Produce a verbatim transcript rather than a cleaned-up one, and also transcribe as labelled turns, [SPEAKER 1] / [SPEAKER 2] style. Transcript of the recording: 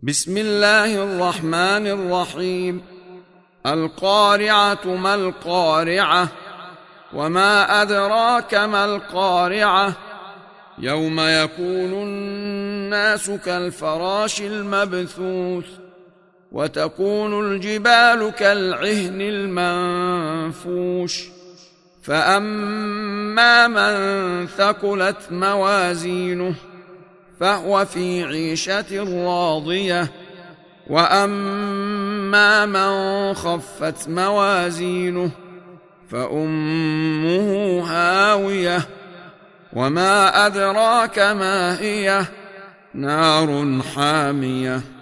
[SPEAKER 1] بسم الله الرحمن الرحيم. القارعة ما القارعة وما أدراك ما القارعة يوم يكون الناس كالفراش المبثوث وتكون الجبال كالعهن المنفوش فأما من ثقلت موازينه فهو في عيشة راضية وأما من خفت موازينه فأمه هاوية وما أدراك ما هي نار حامية.